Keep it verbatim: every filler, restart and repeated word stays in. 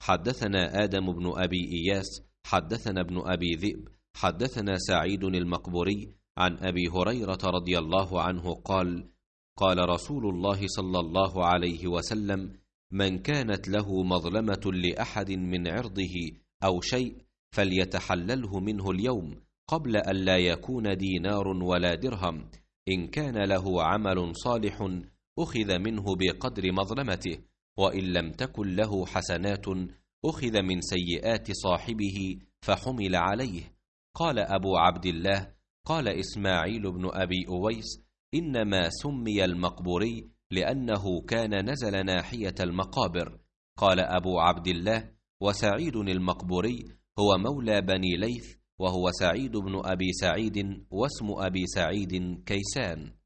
حدثنا آدم بن أبي إياس حدثنا ابن أبي ذئب حدثنا سعيد المقبوري عن أبي هريرة رضي الله عنه قال: قال رسول الله صلى الله عليه وسلم: من كانت له مظلمة لأحد من عرضه أو شيء فليتحلله منه اليوم قبل أن لا يكون دينار ولا درهم. إن كان له عمل صالح أخذ منه بقدر مظلمته، وإن لم تكن له حسنات أخذ من سيئات صاحبه فحمل عليه. قال أبو عبد الله: قال إسماعيل بن أبي أويس: إنما سمي المقبوري لأنه كان نزل ناحية المقابر. قال أبو عبد الله: وسعيد المقبوري هو مولى بني ليث، وهو سعيد بن أبي سعيد، واسم أبي سعيد كيسان.